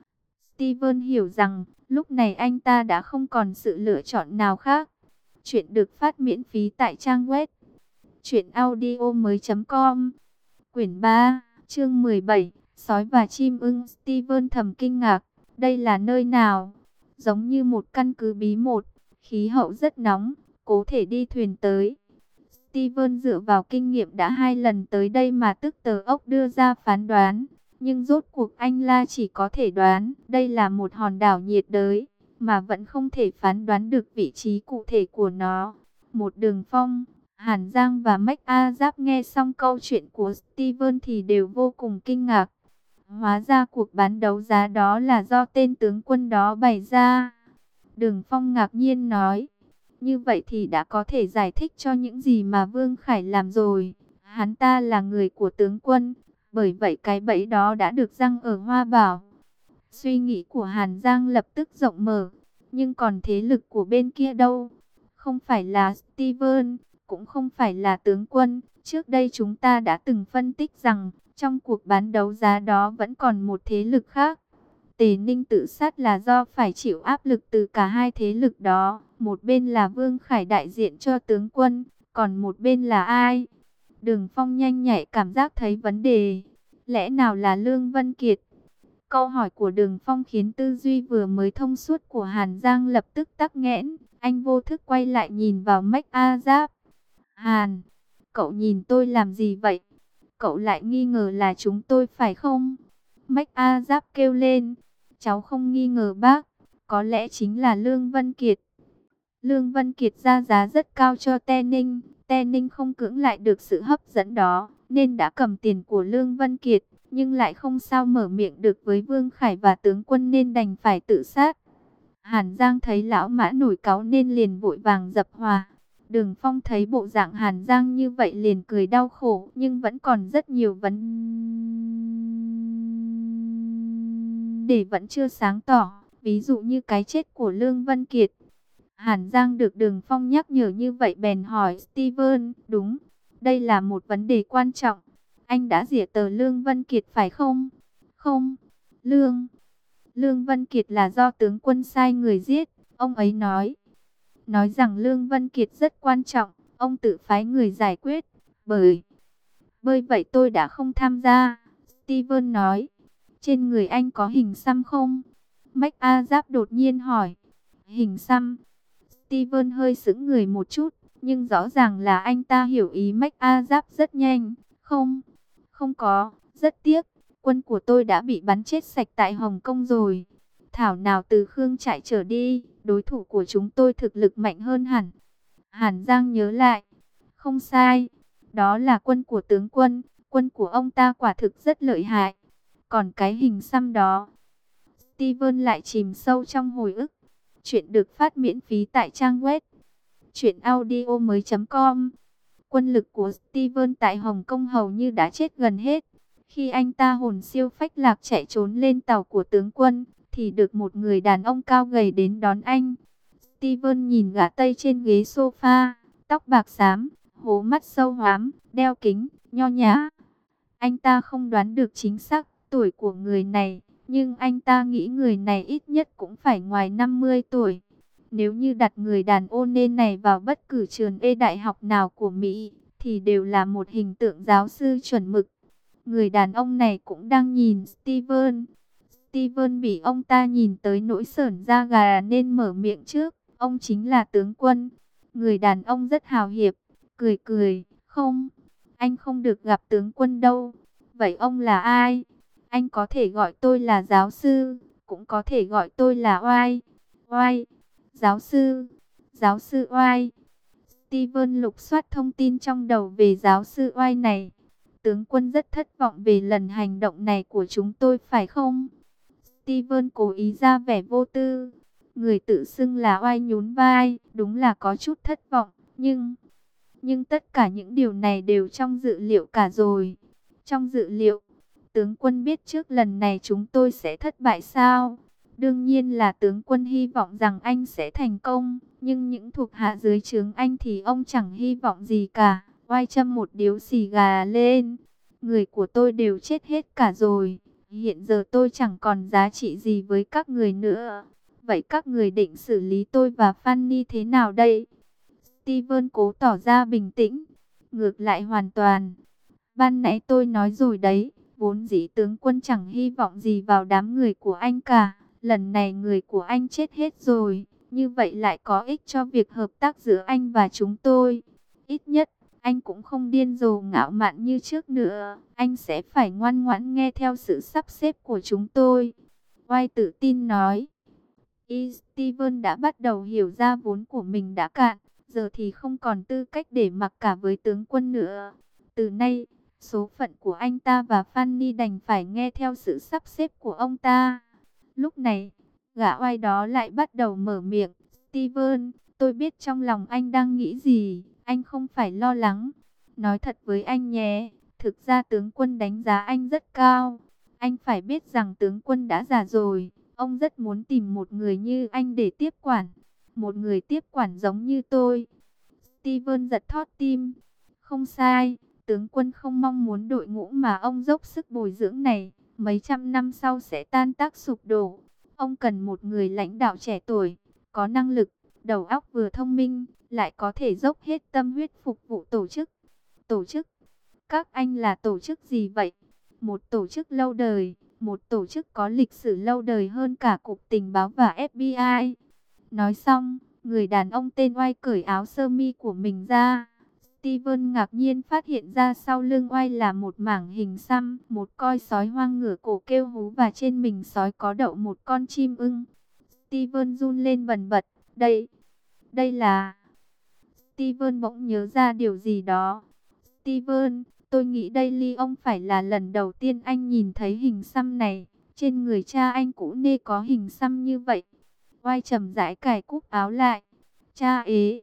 Steven hiểu rằng, lúc này anh ta đã không còn sự lựa chọn nào khác. Chuyện được phát miễn phí tại trang web truyện audio mới chấm com. Quyển ba, chương mười bảy, Sói và chim ưng. Steven thầm kinh ngạc, đây là nơi nào? Giống như một căn cứ bí mật, khí hậu rất nóng, cố thể đi thuyền tới. Steven dựa vào kinh nghiệm đã hai lần tới đây mà tức tờ ốc đưa ra phán đoán. Nhưng rốt cuộc anh La chỉ có thể đoán đây là một hòn đảo nhiệt đới, mà vẫn không thể phán đoán được vị trí cụ thể của nó. Một Đường Phong, Hàn Giang và MacArthur nghe xong câu chuyện của Steven thì đều vô cùng kinh ngạc. Hóa ra cuộc bán đấu giá đó là do tên tướng quân đó bày ra. Đường Phong ngạc nhiên nói, như vậy thì đã có thể giải thích cho những gì mà Vương Khải làm rồi. Hắn ta là người của tướng quân, bởi vậy cái bẫy đó đã được giăng ở Hoa Bảo. Suy nghĩ của Hàn Giang lập tức rộng mở, nhưng còn thế lực của bên kia đâu? Không phải là Steven, cũng không phải là tướng quân. Trước đây chúng ta đã từng phân tích rằng, trong cuộc bán đấu giá đó vẫn còn một thế lực khác. Tề Ninh tự sát là do phải chịu áp lực từ cả hai thế lực đó. Một bên là Vương Khải đại diện cho tướng quân, còn một bên là ai? Đường Phong nhanh nhạy cảm giác thấy vấn đề. Lẽ nào là Lương Vân Kiệt? Câu hỏi của Đường Phong khiến tư duy vừa mới thông suốt của Hàn Giang lập tức tắc nghẽn. Anh vô thức quay lại nhìn vào MacArthur. Hàn, cậu nhìn tôi làm gì vậy? Cậu lại nghi ngờ là chúng tôi phải không? MacArthur kêu lên. Cháu không nghi ngờ bác, có lẽ chính là Lương Vân Kiệt. Lương Vân Kiệt ra giá rất cao cho Tê Ninh. Tê Ninh không cưỡng lại được sự hấp dẫn đó, nên đã cầm tiền của Lương Vân Kiệt, nhưng lại không sao mở miệng được với Vương Khải và tướng quân nên đành phải tự sát. Hàn Giang thấy lão Mã nổi cáu nên liền vội vàng dập hòa. Đường Phong thấy bộ dạng Hàn Giang như vậy liền cười đau khổ, nhưng vẫn còn rất nhiều vấn đề vẫn chưa sáng tỏ, ví dụ như cái chết của Lương Vân Kiệt. Hàn Giang được Đường Phong nhắc nhở như vậy bèn hỏi Steven, đúng, đây là một vấn đề quan trọng. Anh đã giết tờ Lương Vân Kiệt phải không? Không, Lương. Lương Vân Kiệt là do tướng quân sai người giết, ông ấy nói. Nói rằng Lương Vân Kiệt rất quan trọng, ông tự phái người giải quyết. Bởi, bởi vậy tôi đã không tham gia, Steven nói. Trên người anh có hình xăm không? MacArthur đột nhiên hỏi. Hình xăm? Steven hơi sững người một chút, nhưng rõ ràng là anh ta hiểu ý MacArthur rất nhanh. Không, không có, rất tiếc, quân của tôi đã bị bắn chết sạch tại Hồng Kông rồi. Thảo nào từ Khương Trại trở đi, đối thủ của chúng tôi thực lực mạnh hơn hẳn. Hàn Giang nhớ lại, không sai, đó là quân của tướng quân, quân của ông ta quả thực rất lợi hại. Còn cái hình xăm đó, Steven lại chìm sâu trong hồi ức. Chuyện được phát miễn phí tại trang web truyện audio mới chấm com. Quân lực của Steven tại Hồng Kông hầu như đã chết gần hết. Khi anh ta hồn siêu phách lạc chạy trốn lên tàu của tướng quân, thì được một người đàn ông cao gầy đến đón anh. Steven nhìn gã Tây trên ghế sofa, tóc bạc xám, hố mắt sâu hoắm, đeo kính, nho nhã. Anh ta không đoán được chính xác tuổi của người này, nhưng anh ta nghĩ người này ít nhất cũng phải ngoài năm mươi tuổi. Nếu như đặt người đàn ông nên này vào bất cứ trường Y đại học nào của Mỹ, thì đều là một hình tượng giáo sư chuẩn mực. Người đàn ông này cũng đang nhìn Steven. Steven bị ông ta nhìn tới nỗi sởn da gà nên mở miệng trước. Ông chính là tướng quân. Người đàn ông rất hào hiệp, cười cười. Không, anh không được gặp tướng quân đâu. Vậy ông là ai? Anh có thể gọi tôi là giáo sư, cũng có thể gọi tôi là Oai. Oai, giáo sư, giáo sư Oai. Steven lục soát thông tin trong đầu về giáo sư Oai này. Tướng quân rất thất vọng về lần hành động này của chúng tôi phải không? Steven cố ý ra vẻ vô tư. Người tự xưng là Oai nhún vai, đúng là có chút thất vọng, nhưng... Nhưng tất cả những điều này đều trong dự liệu cả rồi. Trong dự liệu, tướng quân biết trước lần này chúng tôi sẽ thất bại sao? Đương nhiên là tướng quân hy vọng rằng anh sẽ thành công, nhưng những thuộc hạ dưới trướng anh thì ông chẳng hy vọng gì cả. Oai châm một điếu xì gà lên. Người của tôi đều chết hết cả rồi. Hiện giờ tôi chẳng còn giá trị gì với các người nữa. Vậy các người định xử lý tôi và Fanny thế nào đây? Steven cố tỏ ra bình tĩnh. Ngược lại hoàn toàn. Ban nãy tôi nói rồi đấy. Vốn dĩ tướng quân chẳng hy vọng gì vào đám người của anh cả. Lần này người của anh chết hết rồi. Như vậy lại có ích cho việc hợp tác giữa anh và chúng tôi. Ít nhất, anh cũng không điên rồ ngạo mạn như trước nữa. Anh sẽ phải ngoan ngoãn nghe theo sự sắp xếp của chúng tôi. White tự tin nói. Y Steven đã bắt đầu hiểu ra vốn của mình đã cạn. Giờ thì không còn tư cách để mặc cả với tướng quân nữa. Từ nay, số phận của anh ta và Fanny đành phải nghe theo sự sắp xếp của ông ta. Lúc này, gã oai đó lại bắt đầu mở miệng. Steven, tôi biết trong lòng anh đang nghĩ gì. Anh không phải lo lắng. Nói thật với anh nhé, thực ra tướng quân đánh giá anh rất cao. Anh phải biết rằng tướng quân đã già rồi. Ông rất muốn tìm một người như anh để tiếp quản. Một người tiếp quản giống như tôi. Steven giật thót tim. Không sai, tướng quân không mong muốn đội ngũ mà ông dốc sức bồi dưỡng này mấy trăm năm sau sẽ tan tác sụp đổ. Ông cần một người lãnh đạo trẻ tuổi, có năng lực, đầu óc vừa thông minh, lại có thể dốc hết tâm huyết phục vụ tổ chức. Tổ chức? Các anh là tổ chức gì vậy? Một tổ chức lâu đời, một tổ chức có lịch sử lâu đời hơn cả Cục Tình báo và ép bê i. Nói xong, người đàn ông tên Oai cởi áo sơ mi của mình ra. Steven ngạc nhiên phát hiện ra sau lưng Oai là một mảng hình xăm, một coi sói hoang ngửa cổ kêu hú và trên mình sói có đậu một con chim ưng. Steven run lên bần bật, đây, đây là... Steven bỗng nhớ ra điều gì đó. Steven, tôi nghĩ đây ly ông phải là lần đầu tiên anh nhìn thấy hình xăm này. Trên người cha anh cũ nê có hình xăm như vậy. Oai chậm rãi cài cúc áo lại. Cha ế.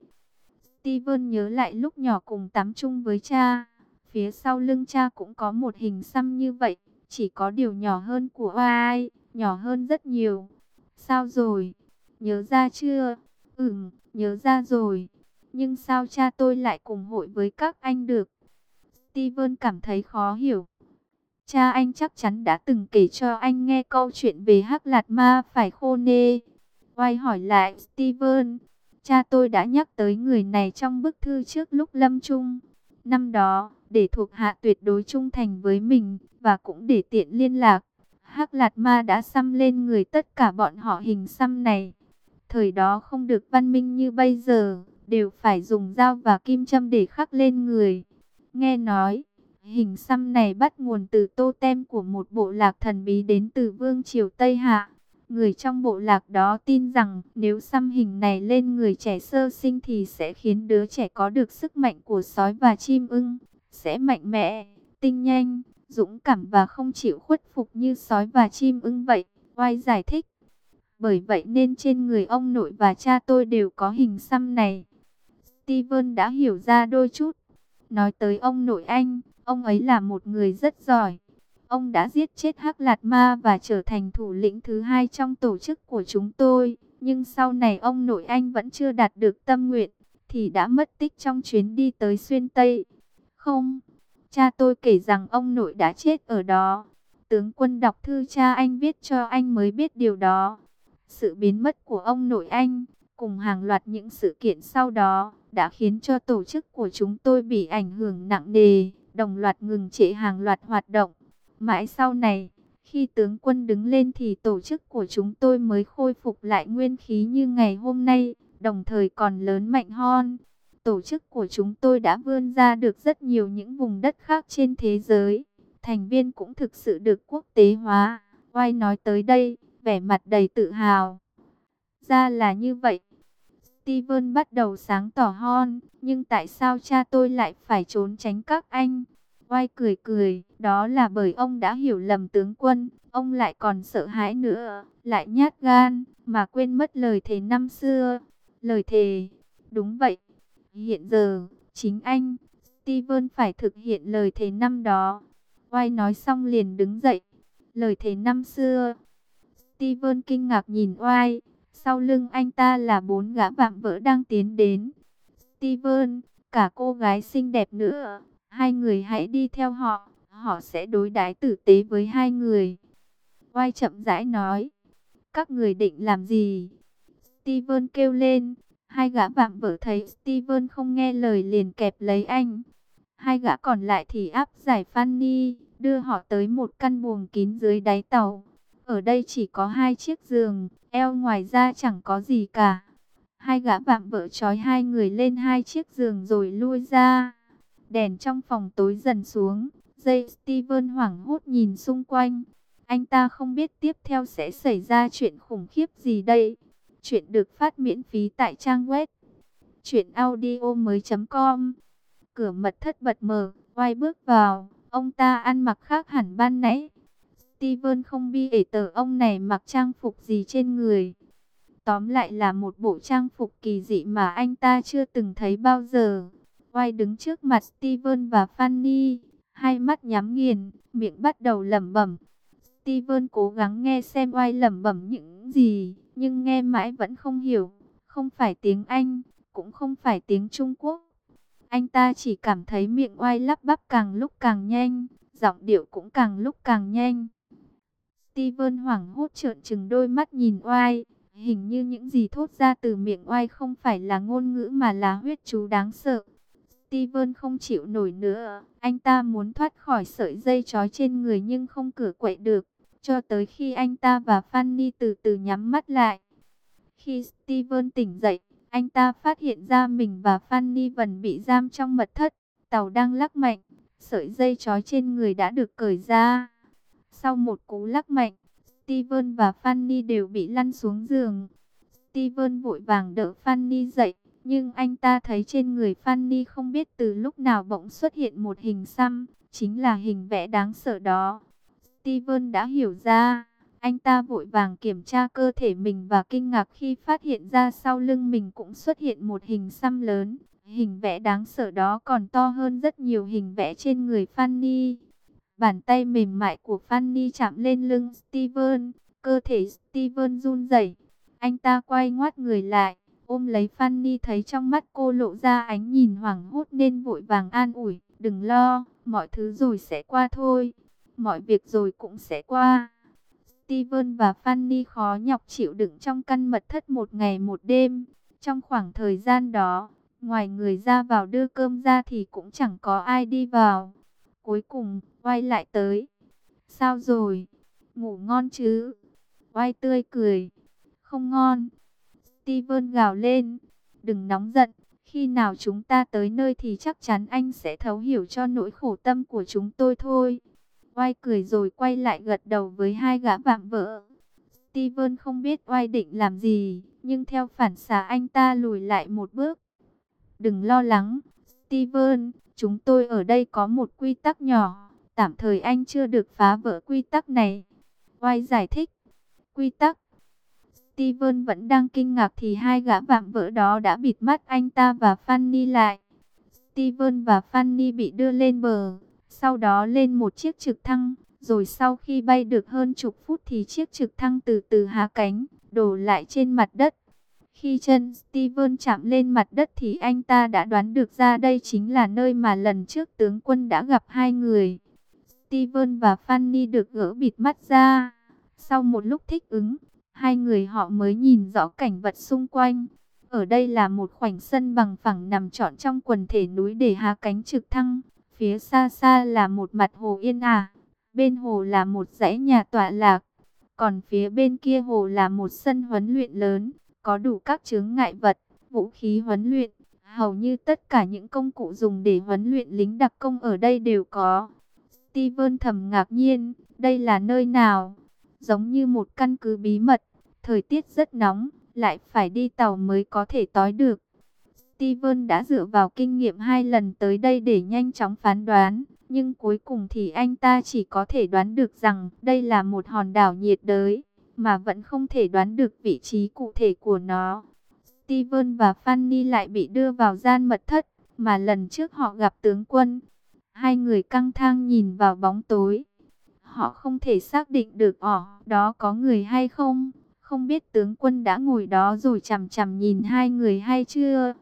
Steven nhớ lại lúc nhỏ cùng tắm chung với cha. Phía sau lưng cha cũng có một hình xăm như vậy. Chỉ có điều nhỏ hơn của Oai. Nhỏ hơn rất nhiều. Sao rồi? Nhớ ra chưa? Ừm, nhớ ra rồi. Nhưng sao cha tôi lại cùng hội với các anh được? Steven cảm thấy khó hiểu. Cha anh chắc chắn đã từng kể cho anh nghe câu chuyện về Hắc Lạt Ma phải khô nê. Oai hỏi lại Steven. Cha tôi đã nhắc tới người này trong bức thư trước lúc lâm chung. Năm đó, để thuộc hạ tuyệt đối trung thành với mình, và cũng để tiện liên lạc, Hắc Lạt Ma đã xăm lên người tất cả bọn họ hình xăm này. Thời đó không được văn minh như bây giờ, đều phải dùng dao và kim châm để khắc lên người. Nghe nói, hình xăm này bắt nguồn từ totem của một bộ lạc thần bí đến từ vương triều Tây Hạ. Người trong bộ lạc đó tin rằng nếu xăm hình này lên người trẻ sơ sinh thì sẽ khiến đứa trẻ có được sức mạnh của sói và chim ưng, sẽ mạnh mẽ, tinh nhanh, dũng cảm và không chịu khuất phục như sói và chim ưng vậy. Oai giải thích. Bởi vậy nên trên người ông nội và cha tôi đều có hình xăm này. Steven đã hiểu ra đôi chút. Nói tới ông nội anh, ông ấy là một người rất giỏi. Ông đã giết chết Hắc Lạt Ma và trở thành thủ lĩnh thứ hai trong tổ chức của chúng tôi. Nhưng sau này ông nội anh vẫn chưa đạt được tâm nguyện, thì đã mất tích trong chuyến đi tới Xuyên Tây. Không, cha tôi kể rằng ông nội đã chết ở đó. Tướng quân đọc thư cha anh viết cho anh mới biết điều đó. Sự biến mất của ông nội anh, cùng hàng loạt những sự kiện sau đó, đã khiến cho tổ chức của chúng tôi bị ảnh hưởng nặng nề, đồng loạt ngừng trệ hàng loạt hoạt động. Mãi sau này, khi tướng quân đứng lên thì tổ chức của chúng tôi mới khôi phục lại nguyên khí như ngày hôm nay, đồng thời còn lớn mạnh hơn. Tổ chức của chúng tôi đã vươn ra được rất nhiều những vùng đất khác trên thế giới. Thành viên cũng thực sự được quốc tế hóa. Oai nói tới đây, vẻ mặt đầy tự hào. Ra là như vậy. Steven bắt đầu sáng tỏ hơn. Nhưng tại sao cha tôi lại phải trốn tránh các anh? Oai cười cười. Đó là bởi ông đã hiểu lầm tướng quân. Ông lại còn sợ hãi nữa. Lại nhát gan. Mà quên mất lời thề năm xưa. Lời thề. Đúng vậy. Hiện giờ, chính anh, Steven phải thực hiện lời thề năm đó. Oai nói xong liền đứng dậy. Lời thề năm xưa. Steven kinh ngạc nhìn Oai. Sau lưng anh ta là bốn gã vạm vỡ đang tiến đến. Steven, cả cô gái xinh đẹp nữa. Hai người hãy đi theo họ, họ sẽ đối đãi tử tế với hai người. Oai chậm rãi nói. Các người định làm gì? Steven kêu lên. Hai gã vạm vỡ thấy Steven không nghe lời liền kẹp lấy anh. Hai gã còn lại thì áp giải Fanny, đưa họ tới một căn buồng kín dưới đáy tàu. Ở đây chỉ có hai chiếc giường, eo ngoài ra chẳng có gì cả. Hai gã vạm vỡ trói hai người lên hai chiếc giường rồi lui ra. Đèn trong phòng tối dần xuống. Giây Steven hoảng hốt nhìn xung quanh. Anh ta không biết tiếp theo sẽ xảy ra chuyện khủng khiếp gì đây. Chuyện được phát miễn phí tại trang web truyện audio mới chấm com. Cửa mật thất bật mở, Oai bước vào. Ông ta ăn mặc khác hẳn ban nãy. Steven không bi ể tờ ông này mặc trang phục gì trên người. Tóm lại là một bộ trang phục kỳ dị mà anh ta chưa từng thấy bao giờ. Oai đứng trước mặt Steven và Fanny, hai mắt nhắm nghiền, miệng bắt đầu lẩm bẩm. Steven cố gắng nghe xem Oai lẩm bẩm những gì, nhưng nghe mãi vẫn không hiểu. Không phải tiếng Anh, cũng không phải tiếng Trung Quốc. Anh ta chỉ cảm thấy miệng Oai lắp bắp càng lúc càng nhanh, giọng điệu cũng càng lúc càng nhanh. Steven hoảng hốt trợn trừng đôi mắt nhìn Oai. Hình như những gì thốt ra từ miệng Oai không phải là ngôn ngữ mà là huyết chú đáng sợ. Steven không chịu nổi nữa. Anh ta muốn thoát khỏi sợi dây trói trên người nhưng không cựa quậy được. Cho tới khi anh ta và Fanny từ từ nhắm mắt lại. Khi Steven tỉnh dậy, anh ta phát hiện ra mình và Fanny vẫn bị giam trong mật thất. Tàu đang lắc mạnh. Sợi dây trói trên người đã được cởi ra. Sau một cú lắc mạnh, Steven và Fanny đều bị lăn xuống giường. Steven vội vàng đỡ Fanny dậy, nhưng anh ta thấy trên người Fanny không biết từ lúc nào bỗng xuất hiện một hình xăm, chính là hình vẽ đáng sợ đó. Steven đã hiểu ra, anh ta vội vàng kiểm tra cơ thể mình và kinh ngạc khi phát hiện ra sau lưng mình cũng xuất hiện một hình xăm lớn. Hình vẽ đáng sợ đó còn to hơn rất nhiều hình vẽ trên người Fanny. Bàn tay mềm mại của Fanny chạm lên lưng Steven, cơ thể Steven run rẩy. Anh ta quay ngoắt người lại, ôm lấy Fanny, thấy trong mắt cô lộ ra ánh nhìn hoảng hốt nên vội vàng an ủi, đừng lo, mọi thứ rồi sẽ qua thôi, mọi việc rồi cũng sẽ qua. Steven và Fanny khó nhọc chịu đựng trong căn mật thất một ngày một đêm. Trong khoảng thời gian đó, ngoài người ra vào đưa cơm ra thì cũng chẳng có ai đi vào. Cuối cùng, Oai lại tới. Sao rồi? Ngủ ngon chứ? Oai tươi cười. Không ngon. Steven gào lên. Đừng nóng giận. Khi nào chúng ta tới nơi thì chắc chắn anh sẽ thấu hiểu cho nỗi khổ tâm của chúng tôi thôi. Oai cười rồi quay lại gật đầu với hai gã vạm vỡ. Steven không biết Oai định làm gì, nhưng theo phản xạ anh ta lùi lại một bước. Đừng lo lắng, Steven. Chúng tôi ở đây có một quy tắc nhỏ, tạm thời anh chưa được phá vỡ quy tắc này. Oai giải thích. Quy tắc? Steven vẫn đang kinh ngạc thì hai gã vạm vỡ đó đã bịt mắt anh ta và Fanny lại. Steven và Fanny bị đưa lên bờ, sau đó lên một chiếc trực thăng, rồi sau khi bay được hơn chục phút thì chiếc trực thăng từ từ hạ cánh, đổ lại trên mặt đất. Khi chân Steven chạm lên mặt đất thì anh ta đã đoán được ra đây chính là nơi mà lần trước tướng quân đã gặp hai người. Steven và Fanny được gỡ bịt mắt ra. Sau một lúc thích ứng, hai người họ mới nhìn rõ cảnh vật xung quanh. Ở đây là một khoảnh sân bằng phẳng nằm trọn trong quần thể núi để hạ cánh trực thăng. Phía xa xa là một mặt hồ yên ả. Bên hồ là một dãy nhà tọa lạc. Còn phía bên kia hồ là một sân huấn luyện lớn, có đủ các chướng ngại vật, vũ khí huấn luyện. Hầu như tất cả những công cụ dùng để huấn luyện lính đặc công ở đây đều có. Steven thầm ngạc nhiên, đây là nơi nào? Giống như một căn cứ bí mật, thời tiết rất nóng, lại phải đi tàu mới có thể tới được. Steven đã dựa vào kinh nghiệm hai lần tới đây để nhanh chóng phán đoán, nhưng cuối cùng thì anh ta chỉ có thể đoán được rằng đây là một hòn đảo nhiệt đới, mà vẫn không thể đoán được vị trí cụ thể của nó. Steven và Fanny lại bị đưa vào gian mật thất, mà lần trước họ gặp tướng quân. Hai người căng thẳng nhìn vào bóng tối. Họ không thể xác định được ở đó có người hay không. Không biết tướng quân đã ngồi đó rồi chằm chằm nhìn hai người hay chưa.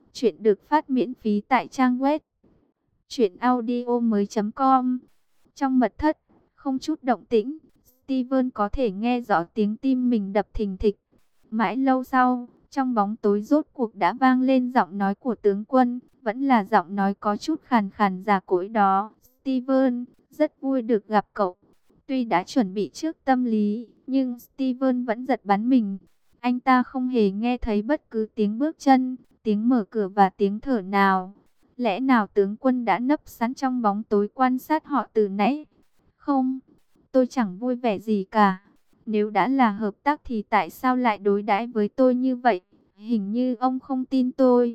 Chuyện được phát miễn phí tại trang web truyện audio mới chấm com. Trong mật thất, không chút động tĩnh, Steven có thể nghe rõ tiếng tim mình đập thình thịch. Mãi lâu sau, trong bóng tối rốt cuộc đã vang lên giọng nói của tướng quân, vẫn là giọng nói có chút khàn khàn già cỗi đó. Steven, rất vui được gặp cậu. Tuy đã chuẩn bị trước tâm lý, nhưng Steven vẫn giật bắn mình. Anh ta không hề nghe thấy bất cứ tiếng bước chân, tiếng mở cửa và tiếng thở nào. Lẽ nào tướng quân đã nấp sẵn trong bóng tối quan sát họ từ nãy? Không, tôi chẳng vui vẻ gì cả. Nếu đã là hợp tác thì tại sao lại đối đãi với tôi như vậy? Hình như ông không tin tôi.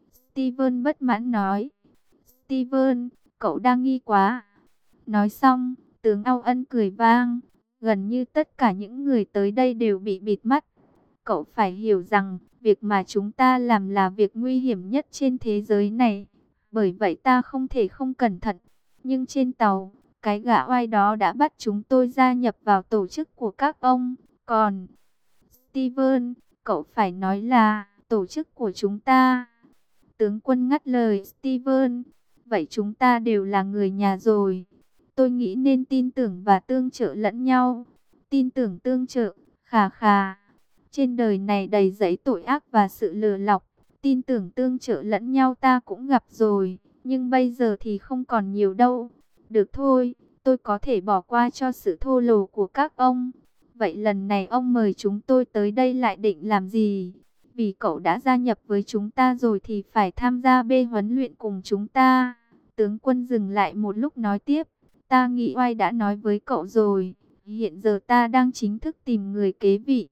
Steven bất mãn nói. Steven, cậu đang nghi quá. Nói xong, tướng Ao Ân cười vang. Gần như tất cả những người tới đây đều bị bịt mắt. Cậu phải hiểu rằng, việc mà chúng ta làm là việc nguy hiểm nhất trên thế giới này. Bởi vậy ta không thể không cẩn thận. Nhưng trên tàu, cái gã oai đó đã bắt chúng tôi gia nhập vào tổ chức của các ông. Còn, Steven, cậu phải nói là tổ chức của chúng ta. Tướng quân ngắt lời Steven. Vậy chúng ta đều là người nhà rồi. Tôi nghĩ nên tin tưởng và tương trợ lẫn nhau. Tin tưởng tương trợ, khà khà. Trên đời này đầy dẫy tội ác và sự lừa lọc. Tin tưởng tương trợ lẫn nhau ta cũng gặp rồi. Nhưng bây giờ thì không còn nhiều đâu. Được thôi, tôi có thể bỏ qua cho sự thô lỗ của các ông. Vậy lần này ông mời chúng tôi tới đây lại định làm gì? Vì cậu đã gia nhập với chúng ta rồi thì phải tham gia bê huấn luyện cùng chúng ta. Tướng quân dừng lại một lúc nói tiếp. Ta nghĩ oai đã nói với cậu rồi. Hiện giờ ta đang chính thức tìm người kế vị.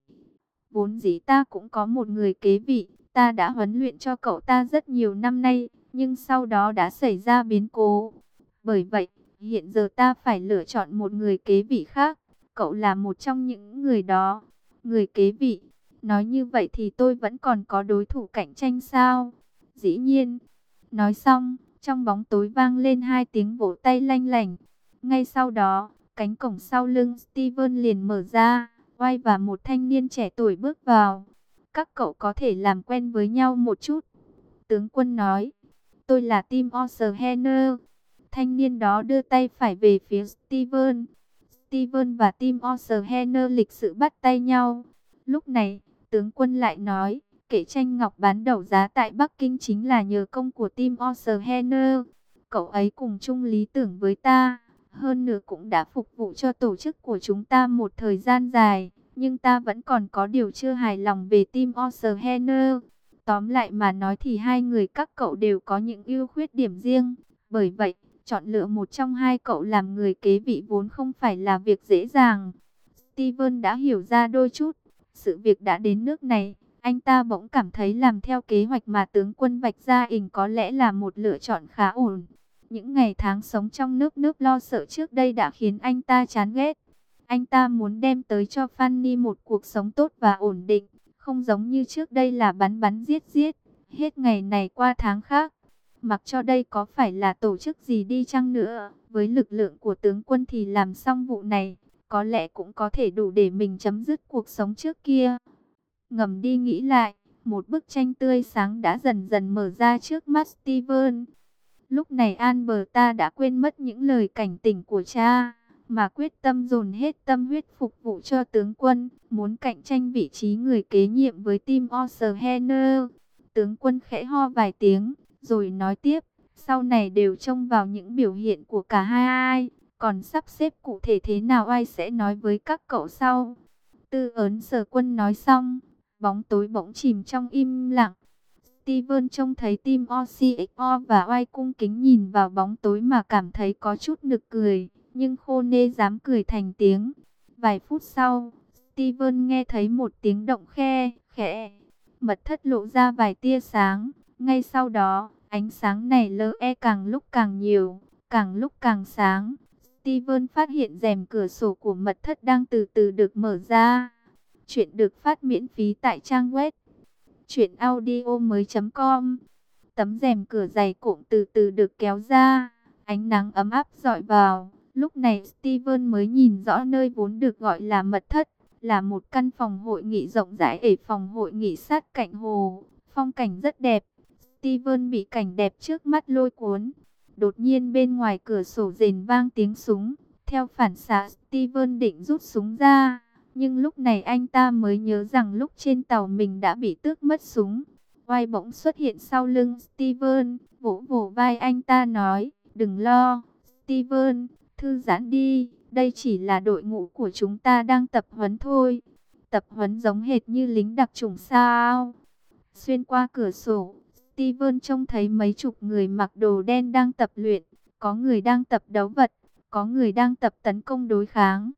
Vốn dĩ ta cũng có một người kế vị. Ta đã huấn luyện cho cậu ta rất nhiều năm nay. Nhưng sau đó đã xảy ra biến cố. Bởi vậy, hiện giờ ta phải lựa chọn một người kế vị khác. Cậu là một trong những người đó. Người kế vị. Nói như vậy thì tôi vẫn còn có đối thủ cạnh tranh sao? Dĩ nhiên. Nói xong, trong bóng tối vang lên hai tiếng vỗ tay lanh lảnh. Ngay sau đó, cánh cổng sau lưng Steven liền mở ra. Oai và một thanh niên trẻ tuổi bước vào. Các cậu có thể làm quen với nhau một chút. Tướng quân nói. Tôi là Tim O'Shener. Thanh niên đó đưa tay phải về phía Steven. Steven và Tim O'Shener lịch sự bắt tay nhau. Lúc này, tướng quân lại nói, kệ tranh ngọc bán đấu giá tại Bắc Kinh chính là nhờ công của Tim O'Shener. Cậu ấy cùng chung lý tưởng với ta, hơn nữa cũng đã phục vụ cho tổ chức của chúng ta một thời gian dài. Nhưng ta vẫn còn có điều chưa hài lòng về Tim O'Shener. Tóm lại mà nói thì hai người các cậu đều có những ưu khuyết điểm riêng. Bởi vậy, chọn lựa một trong hai cậu làm người kế vị vốn không phải là việc dễ dàng. Steven đã hiểu ra đôi chút. Sự việc đã đến nước này, anh ta bỗng cảm thấy làm theo kế hoạch mà tướng quân vạch ra ình có lẽ là một lựa chọn khá ổn. Những ngày tháng sống trong nước nước lo sợ trước đây đã khiến anh ta chán ghét. Anh ta muốn đem tới cho Fanny một cuộc sống tốt và ổn định, không giống như trước đây là bắn bắn giết giết, hết ngày này qua tháng khác. Mặc cho đây có phải là tổ chức gì đi chăng nữa, với lực lượng của tướng quân thì làm xong vụ này, có lẽ cũng có thể đủ để mình chấm dứt cuộc sống trước kia. Ngầm đi nghĩ lại, một bức tranh tươi sáng đã dần dần mở ra trước mắt Steven. Lúc này Alberta đã quên mất những lời cảnh tỉnh của cha, mà quyết tâm dồn hết tâm huyết phục vụ cho tướng quân, muốn cạnh tranh vị trí người kế nhiệm với Tim O'Shener. Tướng quân khẽ ho vài tiếng, rồi nói tiếp, sau này đều trông vào những biểu hiện của cả hai ai, còn sắp xếp cụ thể thế nào ai sẽ nói với các cậu sau. Tư ấn Sở Quân nói xong, bóng tối bỗng chìm trong im lặng. Steven trông thấy Tim O'Shener và oai cung kính nhìn vào bóng tối mà cảm thấy có chút nực cười, nhưng khô nê dám cười thành tiếng. Vài phút sau, Steven nghe thấy một tiếng động khe, khẽ, mật thất lộ ra vài tia sáng. Ngay sau đó, ánh sáng này lờ e càng lúc càng nhiều, càng lúc càng sáng. Steven phát hiện rèm cửa sổ của mật thất đang từ từ được mở ra. Chuyện được phát miễn phí tại trang web truyện audio mới chấm com. Tấm rèm cửa dày cộm từ từ được kéo ra, ánh nắng ấm áp dọi vào. Lúc này Steven mới nhìn rõ nơi vốn được gọi là mật thất, là một căn phòng hội nghị rộng rãi ở phòng hội nghị sát cạnh hồ. Phong cảnh rất đẹp. Steven bị cảnh đẹp trước mắt lôi cuốn. Đột nhiên bên ngoài cửa sổ rền vang tiếng súng. Theo phản xạ, Steven định rút súng ra. Nhưng lúc này anh ta mới nhớ rằng lúc trên tàu mình đã bị tước mất súng. Vai bỗng xuất hiện sau lưng Steven, vỗ vỗ vai anh ta nói, đừng lo, Steven, thư giãn đi, đây chỉ là đội ngũ của chúng ta đang tập huấn thôi. Tập huấn giống hệt như lính đặc chủng sao? Xuyên qua cửa sổ, Steven trông thấy mấy chục người mặc đồ đen đang tập luyện, có người đang tập đấu vật, có người đang tập tấn công đối kháng.